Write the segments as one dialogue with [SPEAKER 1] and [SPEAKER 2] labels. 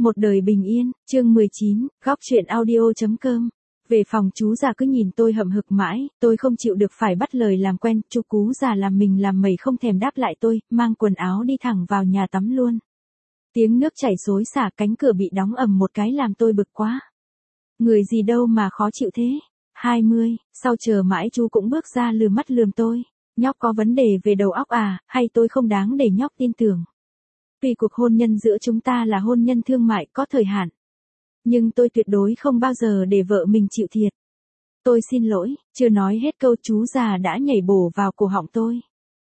[SPEAKER 1] Một đời bình yên, chương 19, góc chuyện audio.com. Về phòng chú già cứ nhìn tôi hậm hực mãi, tôi không chịu được phải bắt lời làm quen, chú cú già làm mình làm mẩy không thèm đáp lại tôi, mang quần áo đi thẳng vào nhà tắm luôn. Tiếng nước chảy xối xả, cánh cửa bị đóng ầm một cái làm tôi bực quá. Người gì đâu mà khó chịu thế. 20, sau chờ mãi chú cũng bước ra lườm mắt lườm tôi. Nhóc có vấn đề về đầu óc à, hay tôi không đáng để nhóc tin tưởng. Vì cuộc hôn nhân giữa chúng ta là hôn nhân thương mại có thời hạn. Nhưng tôi tuyệt đối không bao giờ để vợ mình chịu thiệt. Tôi xin lỗi, chưa nói hết câu chú già đã nhảy bổ vào cổ họng tôi.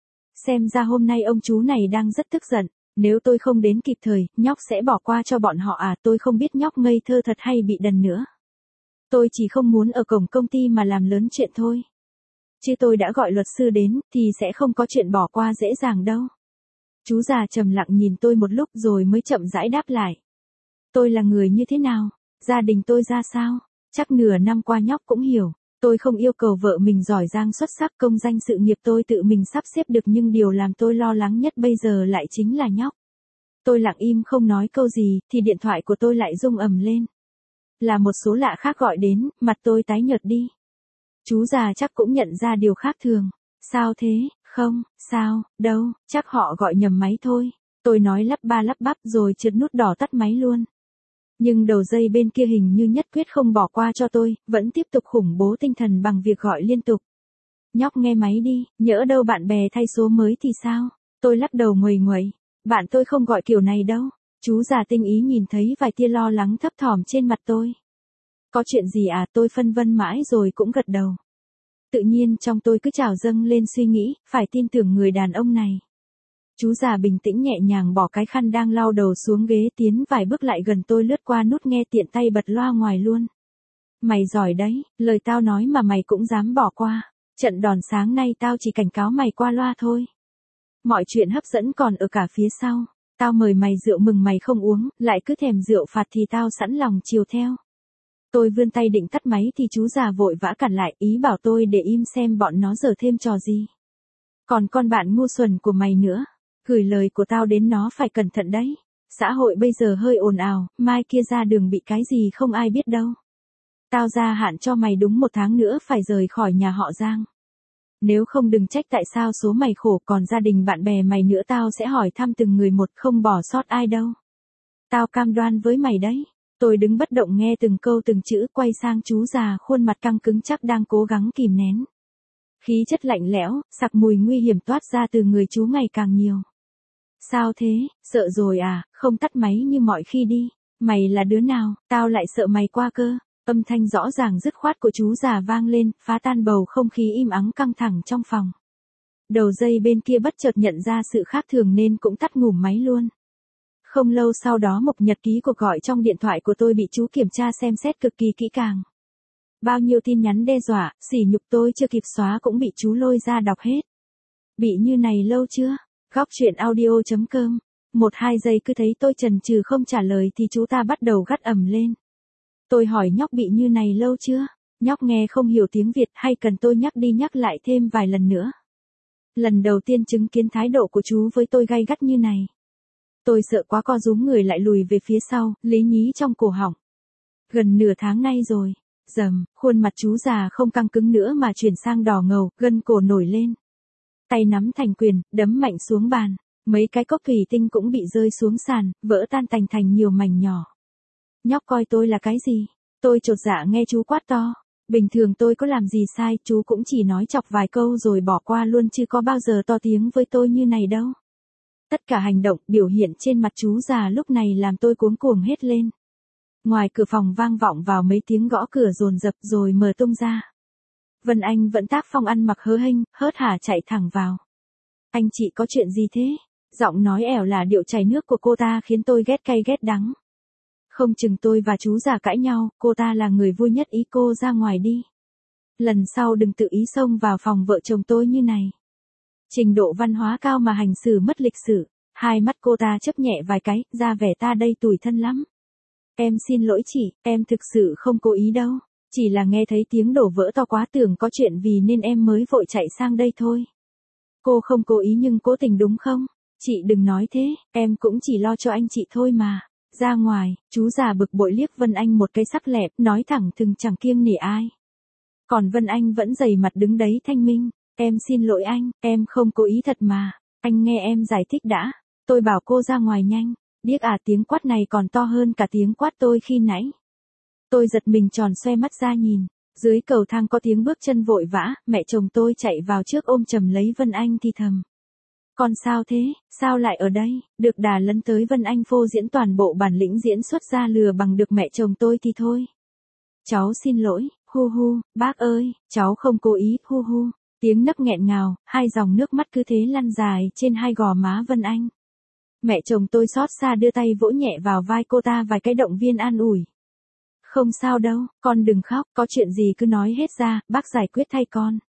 [SPEAKER 1] Xem ra hôm nay ông chú này đang rất tức giận. Nếu tôi không đến kịp thời, nhóc sẽ bỏ qua cho bọn họ à, tôi không biết nhóc ngây thơ thật hay bị đần nữa. Tôi chỉ không muốn ở cổng công ty mà làm lớn chuyện thôi. Chứ tôi đã gọi luật sư đến, thì sẽ không có chuyện bỏ qua dễ dàng đâu. Chú già trầm lặng nhìn tôi một lúc rồi mới chậm rãi đáp lại. Tôi là người như thế nào? Gia đình tôi ra sao? Chắc nửa năm qua nhóc cũng hiểu. Tôi không yêu cầu vợ mình giỏi giang xuất sắc, công danh sự nghiệp tôi tự mình sắp xếp được, nhưng điều làm tôi lo lắng nhất bây giờ lại chính là nhóc. Tôi lặng im không nói câu gì, thì điện thoại của tôi lại rung ầm lên. Là một số lạ khác gọi đến, mặt tôi tái nhợt đi. Chú già chắc cũng nhận ra điều khác thường. Sao thế? Không, sao, đâu, chắc họ gọi nhầm máy thôi. Tôi nói lắp ba lắp bắp rồi trượt nút đỏ tắt máy luôn. Nhưng đầu dây bên kia hình như nhất quyết không bỏ qua cho tôi, vẫn tiếp tục khủng bố tinh thần bằng việc gọi liên tục. Nhóc nghe máy đi, nhỡ đâu bạn bè thay số mới thì sao? Tôi lắc đầu nguầy nguậy. Bạn tôi không gọi kiểu này đâu. Chú già tinh ý nhìn thấy vài tia lo lắng thấp thỏm trên mặt tôi. Có chuyện gì à, tôi phân vân mãi rồi cũng gật đầu. Tự nhiên trong tôi cứ trào dâng lên suy nghĩ, phải tin tưởng người đàn ông này. Chú già bình tĩnh nhẹ nhàng bỏ cái khăn đang lau đầu xuống ghế, tiến vài bước lại gần tôi, lướt qua nút nghe tiện tay bật loa ngoài luôn. Mày giỏi đấy, lời tao nói mà mày cũng dám bỏ qua. Trận đòn sáng nay tao chỉ cảnh cáo mày qua loa thôi. Mọi chuyện hấp dẫn còn ở cả phía sau. Tao mời mày rượu mừng mày không uống, lại cứ thèm rượu phạt thì tao sẵn lòng chiều theo. Tôi vươn tay định tắt máy thì chú già vội vã cản lại, ý bảo tôi để im xem bọn nó giở thêm trò gì. Còn con bạn ngu xuẩn của mày nữa, gửi lời của tao đến nó phải cẩn thận đấy. Xã hội bây giờ hơi ồn ào, mai kia ra đường bị cái gì không ai biết đâu. Tao gia hạn cho mày đúng 1 tháng nữa phải rời khỏi nhà họ Giang. Nếu không đừng trách tại sao số mày khổ, còn gia đình bạn bè mày nữa tao sẽ hỏi thăm từng người một, không bỏ sót ai đâu. Tao cam đoan với mày đấy. Tôi đứng bất động nghe từng câu từng chữ, quay sang chú già khuôn mặt căng cứng chắc đang cố gắng kìm nén. Khí chất lạnh lẽo, sặc mùi nguy hiểm toát ra từ người chú ngày càng nhiều. Sao thế, sợ rồi à, không tắt máy như mọi khi đi. Mày là đứa nào, tao lại sợ mày qua cơ. Âm thanh rõ ràng dứt khoát của chú già vang lên, phá tan bầu không khí im ắng căng thẳng trong phòng. Đầu dây bên kia bất chợt nhận ra sự khác thường nên cũng tắt ngủm máy luôn. Không lâu sau đó mục nhật ký cuộc gọi trong điện thoại của tôi bị chú kiểm tra xem xét cực kỳ kỹ càng. Bao nhiêu tin nhắn đe dọa, sỉ nhục tôi chưa kịp xóa cũng bị chú lôi ra đọc hết. Bị như này lâu chưa? Góc chuyện audio.com. 1-2 giây cứ thấy tôi chần chừ không trả lời thì chú ta bắt đầu gắt ầm lên. Tôi hỏi nhóc bị như này lâu chưa? Nhóc nghe không hiểu tiếng Việt hay cần tôi nhắc đi nhắc lại thêm vài lần nữa? Lần đầu tiên chứng kiến thái độ của chú với tôi gay gắt như này. Tôi sợ quá co rúm người lại lùi về phía sau, lý nhí trong cổ họng. Gần nửa tháng nay rồi. Dầm, khuôn mặt chú già không căng cứng nữa mà chuyển sang đỏ ngầu, gân cổ nổi lên. Tay nắm thành quyền, đấm mạnh xuống bàn. Mấy cái cốc thủy tinh cũng bị rơi xuống sàn, vỡ tan tành thành nhiều mảnh nhỏ. Nhóc coi tôi là cái gì? Tôi chột dạ nghe chú quát to. Bình thường tôi có làm gì sai, chú cũng chỉ nói chọc vài câu rồi bỏ qua luôn chứ có bao giờ to tiếng với tôi như này đâu. Tất cả hành động, biểu hiện trên mặt chú già lúc này làm tôi cuống cuồng hết lên. Ngoài cửa phòng vang vọng vào mấy tiếng gõ cửa dồn dập rồi mở tung ra. Vân Anh vẫn tác phong ăn mặc hớ hênh, hớt hả chạy thẳng vào. Anh chị có chuyện gì thế? Giọng nói ẻo là điệu chảy nước của cô ta khiến tôi ghét cay ghét đắng. Không chừng tôi và chú già cãi nhau, cô ta là người vui nhất, ý cô ra ngoài đi. Lần sau đừng tự ý xông vào phòng vợ chồng tôi như này. Trình độ văn hóa cao mà hành xử mất lịch sự. Hai mắt cô ta chớp nhẹ vài cái, ra vẻ ta đây tủi thân lắm. Em xin lỗi chị, em thực sự không cố ý đâu. Chỉ là nghe thấy tiếng đổ vỡ to quá tưởng có chuyện vì nên em mới vội chạy sang đây thôi. Cô không cố ý nhưng cố tình đúng không? Chị đừng nói thế, em cũng chỉ lo cho anh chị thôi mà. Ra ngoài, chú già bực bội liếc Vân Anh một cái sắc lẹm, nói thẳng thừng chẳng kiêng nể ai. Còn Vân Anh vẫn dày mặt đứng đấy thanh minh, em xin lỗi anh, em không cố ý thật mà, anh nghe em giải thích đã, tôi bảo cô ra ngoài nhanh, điếc à, tiếng quát này còn to hơn cả tiếng quát tôi khi nãy. Tôi giật mình tròn xoe mắt ra nhìn, dưới cầu thang có tiếng bước chân vội vã, mẹ chồng tôi chạy vào trước ôm chầm lấy Vân Anh thì thầm. Con sao thế, sao lại ở đây, được đà lấn tới Vân Anh phô diễn toàn bộ bản lĩnh diễn xuất ra lừa bằng được mẹ chồng tôi thì thôi. Cháu xin lỗi, hu hu, bác ơi, cháu không cố ý, hu hu. Tiếng nấc nghẹn ngào, hai dòng nước mắt cứ thế lăn dài trên hai gò má Vân Anh. Mẹ chồng tôi xót xa đưa tay vỗ nhẹ vào vai cô ta vài cái động viên an ủi. Không sao đâu, con đừng khóc, có chuyện gì cứ nói hết ra, bác giải quyết thay con.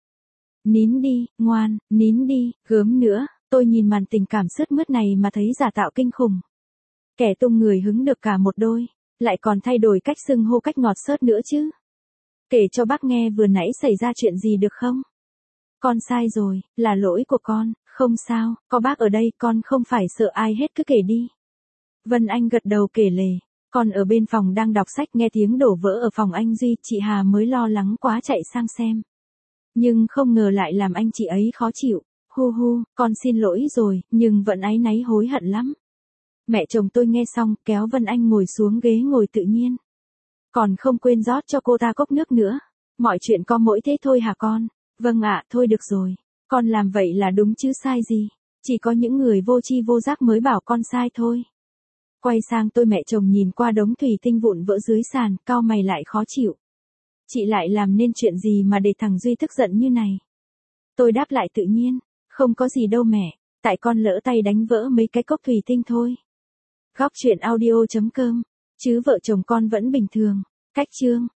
[SPEAKER 1] Nín đi, ngoan, nín đi, gớm nữa, tôi nhìn màn tình cảm sướt mướt này mà thấy giả tạo kinh khủng. Kẻ tung người hứng được cả một đôi, lại còn thay đổi cách xưng hô cách ngọt xớt nữa chứ. Kể cho bác nghe vừa nãy xảy ra chuyện gì được không? Con sai rồi, là lỗi của con, không sao, có bác ở đây con không phải sợ ai hết cứ kể đi. Vân Anh gật đầu kể lể, con ở bên phòng đang đọc sách nghe tiếng đổ vỡ ở phòng anh Duy, chị Hà mới lo lắng quá chạy sang xem. Nhưng không ngờ lại làm anh chị ấy khó chịu, hu hu, con xin lỗi rồi, nhưng vẫn áy náy hối hận lắm. Mẹ chồng tôi nghe xong kéo Vân Anh ngồi xuống ghế ngồi tự nhiên. Còn không quên rót cho cô ta cốc nước nữa. Mọi chuyện có mỗi thế thôi hả con? Vâng ạ, thôi được rồi. Con làm vậy là đúng chứ sai gì. Chỉ có những người vô tri vô giác mới bảo con sai thôi. Quay sang tôi, mẹ chồng nhìn qua đống thủy tinh vụn vỡ dưới sàn, cau mày lại khó chịu. Chị lại làm nên chuyện gì mà để thằng Duy tức giận như này? Tôi đáp lại tự nhiên. Không có gì đâu mẹ. Tại con lỡ tay đánh vỡ mấy cái cốc thủy tinh thôi. Góc chuyện audio.com. Chứ vợ chồng con vẫn bình thường. Cách chương.